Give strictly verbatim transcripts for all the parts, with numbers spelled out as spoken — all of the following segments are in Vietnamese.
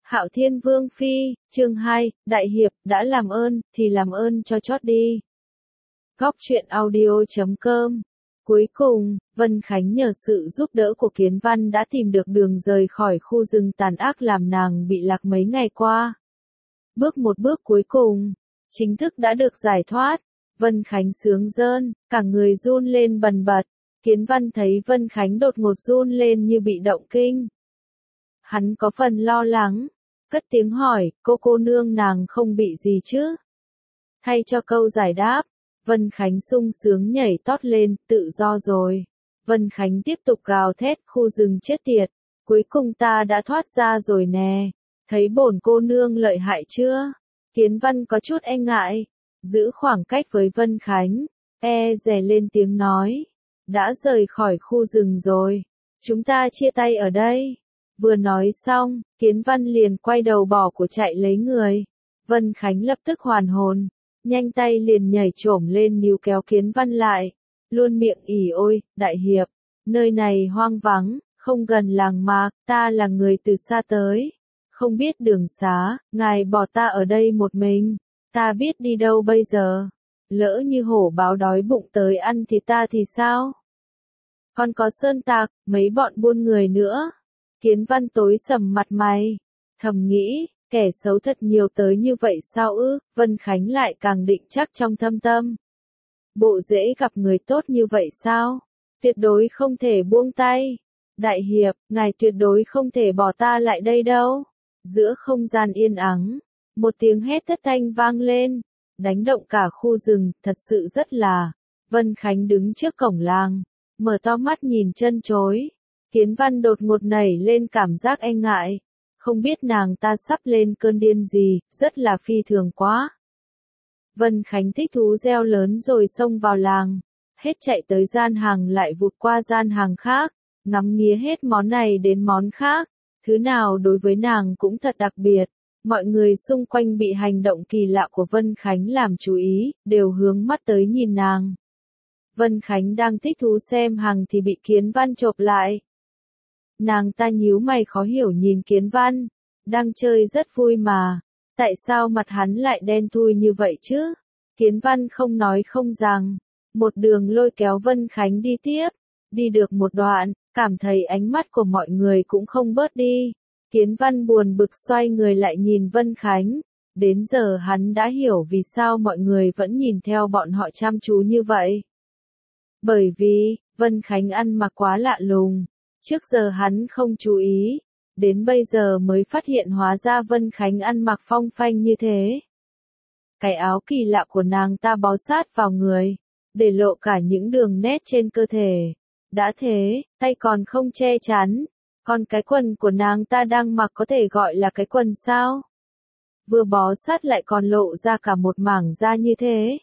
Hạo Thiên Vương Phi, chương hai, Đại Hiệp, đã làm ơn, thì làm ơn cho chót đi. Góc truyện audio chấm com. Cuối cùng, Vân Khánh nhờ sự giúp đỡ của Kiến Văn đã tìm được đường rời khỏi khu rừng tàn ác làm nàng bị lạc mấy ngày qua. Bước một bước cuối cùng, chính thức đã được giải thoát. Vân Khánh sướng rơn, cả người run lên bần bật. Kiến Văn thấy Vân Khánh đột ngột run lên như bị động kinh. Hắn có phần lo lắng, cất tiếng hỏi, cô cô nương nàng không bị gì chứ? Thay cho câu giải đáp, Vân Khánh sung sướng nhảy tót lên, tự do rồi. Vân Khánh tiếp tục gào thét, khu rừng chết tiệt, cuối cùng ta đã thoát ra rồi nè, thấy bổn cô nương lợi hại chưa? Kiến Văn có chút e ngại, giữ khoảng cách với Vân Khánh, e dè lên tiếng nói, đã rời khỏi khu rừng rồi, chúng ta chia tay ở đây. Vừa nói xong, Kiến Văn liền quay đầu bỏ của chạy lấy người. Vân Khánh lập tức hoàn hồn, nhanh tay liền nhảy trổm lên níu kéo Kiến Văn lại, luôn miệng ỉ ôi, đại hiệp, nơi này hoang vắng, không gần làng mạc, ta là người từ xa tới, không biết đường xá, ngài bỏ ta ở đây một mình, ta biết đi đâu bây giờ, lỡ như hổ báo đói bụng tới ăn thì ta thì sao? Còn có Sơn Tạc, mấy bọn buôn người nữa. Kiến Văn tối sầm mặt mày, thầm nghĩ, kẻ xấu thật nhiều tới như vậy sao ư? Vân Khánh lại càng định chắc trong thâm tâm. Bộ dễ gặp người tốt như vậy sao? Tuyệt đối không thể buông tay. Đại hiệp, ngài tuyệt đối không thể bỏ ta lại đây đâu. Giữa không gian yên ắng, một tiếng hét thất thanh vang lên, đánh động cả khu rừng, thật sự rất là. Vân Khánh đứng trước cổng làng, mở to mắt nhìn chân chối. Kiến Văn đột ngột nảy lên cảm giác e ngại, không biết nàng ta sắp lên cơn điên gì, rất là phi thường quá. Vân Khánh thích thú reo lớn rồi xông vào làng, hết chạy tới gian hàng lại vụt qua gian hàng khác, ngắm nghía hết món này đến món khác, thứ nào đối với nàng cũng thật đặc biệt. Mọi người xung quanh bị hành động kỳ lạ của Vân Khánh làm chú ý, đều hướng mắt tới nhìn nàng. Vân Khánh đang thích thú xem hàng thì bị Kiến Văn chộp lại. Nàng ta nhíu mày khó hiểu nhìn Kiến Văn, đang chơi rất vui mà, tại sao mặt hắn lại đen thui như vậy chứ? Kiến Văn không nói không rằng, một đường lôi kéo Vân Khánh đi tiếp, đi được một đoạn, cảm thấy ánh mắt của mọi người cũng không bớt đi. Kiến Văn buồn bực xoay người lại nhìn Vân Khánh, đến giờ hắn đã hiểu vì sao mọi người vẫn nhìn theo bọn họ chăm chú như vậy. Bởi vì, Vân Khánh ăn mặc quá lạ lùng. Trước giờ hắn không chú ý, đến bây giờ mới phát hiện hóa ra Vân Khánh ăn mặc phong phanh như thế. Cái áo kỳ lạ của nàng ta bó sát vào người, để lộ cả những đường nét trên cơ thể. Đã thế, tay còn không che chắn, còn cái quần của nàng ta đang mặc có thể gọi là cái quần sao? Vừa bó sát lại còn lộ ra cả một mảng da như thế.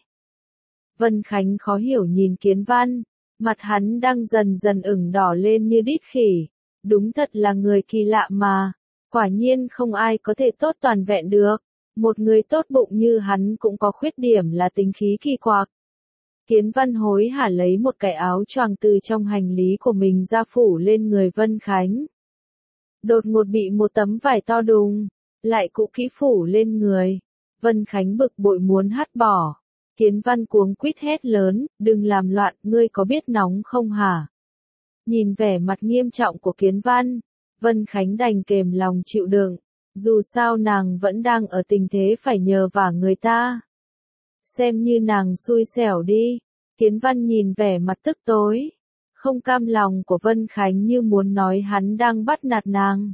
Vân Khánh khó hiểu nhìn Kiến Văn. Mặt hắn đang dần dần ửng đỏ lên như đít khỉ. Đúng thật là người kỳ lạ mà. Quả nhiên không ai có thể tốt toàn vẹn được. Một người tốt bụng như hắn cũng có khuyết điểm là tính khí kỳ quặc. Kiến Văn hối hả lấy một cái áo choàng từ trong hành lý của mình ra phủ lên người Vân Khánh. Đột ngột bị một tấm vải to đùng, lại cũ kỹ phủ lên người. Vân Khánh bực bội muốn hắt bỏ. Kiến Văn cuống quýt hét lớn, đừng làm loạn, ngươi có biết nóng không hả? Nhìn vẻ mặt nghiêm trọng của Kiến Văn, Vân Khánh đành kềm lòng chịu đựng, dù sao nàng vẫn đang ở tình thế phải nhờ vả người ta. Xem như nàng xui xẻo đi, Kiến Văn nhìn vẻ mặt tức tối, không cam lòng của Vân Khánh như muốn nói hắn đang bắt nạt nàng.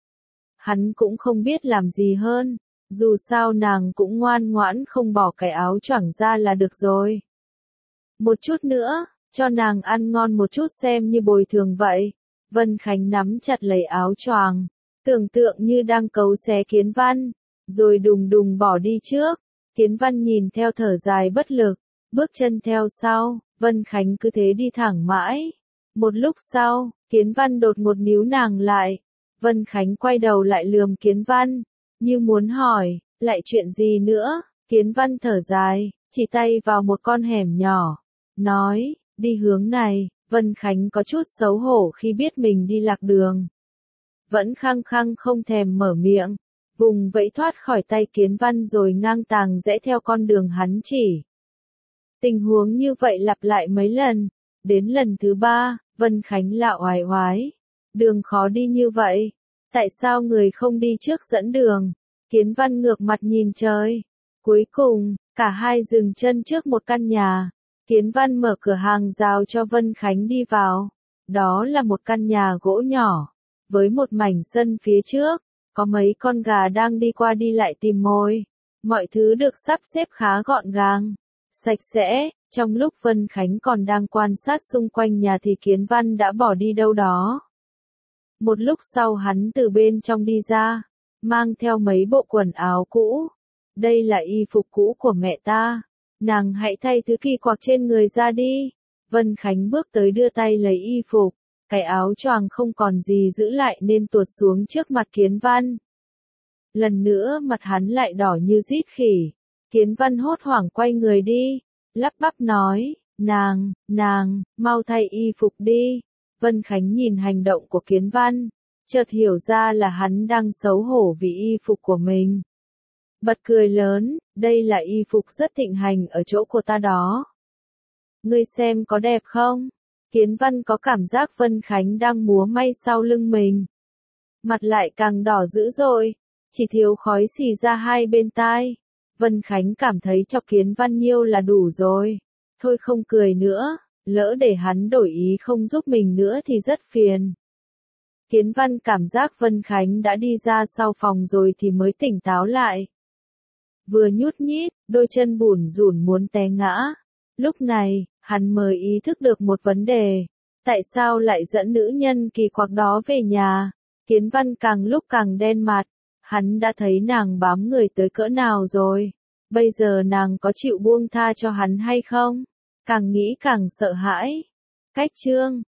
Hắn cũng không biết làm gì hơn. Dù sao nàng cũng ngoan ngoãn không bỏ cái áo choàng ra là được rồi. Một chút nữa, cho nàng ăn ngon một chút xem như bồi thường vậy. Vân Khánh nắm chặt lấy áo choàng, tưởng tượng như đang cấu xé Kiến Văn, rồi đùng đùng bỏ đi trước. Kiến Văn nhìn theo thở dài bất lực, bước chân theo sau, Vân Khánh cứ thế đi thẳng mãi. Một lúc sau, Kiến Văn đột ngột níu nàng lại. Vân Khánh quay đầu lại lườm Kiến Văn, như muốn hỏi, lại chuyện gì nữa? Kiến Văn thở dài, chỉ tay vào một con hẻm nhỏ, nói, đi hướng này. Vân Khánh có chút xấu hổ khi biết mình đi lạc đường. Vẫn khăng khăng không thèm mở miệng, vùng vẫy thoát khỏi tay Kiến Văn rồi ngang tàng rẽ theo con đường hắn chỉ. Tình huống như vậy lặp lại mấy lần, đến lần thứ ba, Vân Khánh lạo oái oái. Đường khó đi như vậy, tại sao người không đi trước dẫn đường? Kiến Văn ngược mặt nhìn trời. Cuối cùng, cả hai dừng chân trước một căn nhà. Kiến Văn mở cửa hàng rào cho Vân Khánh đi vào. Đó là một căn nhà gỗ nhỏ, với một mảnh sân phía trước, có mấy con gà đang đi qua đi lại tìm mồi. Mọi thứ được sắp xếp khá gọn gàng, sạch sẽ. Trong lúc Vân Khánh còn đang quan sát xung quanh nhà thì Kiến Văn đã bỏ đi đâu đó. Một lúc sau hắn từ bên trong đi ra, mang theo mấy bộ quần áo cũ. Đây là y phục cũ của mẹ ta, nàng hãy thay thứ kỳ quặc trên người ra đi. Vân Khánh bước tới đưa tay lấy y phục, cái áo choàng không còn gì giữ lại nên tuột xuống trước mặt Kiến Văn. Lần nữa mặt hắn lại đỏ như rít khỉ. Kiến Văn hốt hoảng quay người đi, lắp bắp nói, nàng, nàng, mau thay y phục đi. Vân Khánh nhìn hành động của Kiến Văn, chợt hiểu ra là hắn đang xấu hổ vì y phục của mình. Bật cười lớn, đây là y phục rất thịnh hành ở chỗ của ta đó. Ngươi xem có đẹp không? Kiến Văn có cảm giác Vân Khánh đang múa may sau lưng mình. Mặt lại càng đỏ dữ dội, chỉ thiếu khói xì ra hai bên tai. Vân Khánh cảm thấy cho Kiến Văn nhiêu là đủ rồi. Thôi không cười nữa, lỡ để hắn đổi ý không giúp mình nữa thì rất phiền. Kiến Văn cảm giác Vân Khánh đã đi ra sau phòng rồi thì mới tỉnh táo lại. Vừa nhút nhít, đôi chân bủn rủn muốn té ngã. Lúc này, hắn mới ý thức được một vấn đề. Tại sao lại dẫn nữ nhân kỳ quặc đó về nhà? Kiến Văn càng lúc càng đen mặt. Hắn đã thấy nàng bám người tới cỡ nào rồi. Bây giờ nàng có chịu buông tha cho hắn hay không? Càng nghĩ càng sợ hãi. Cách chương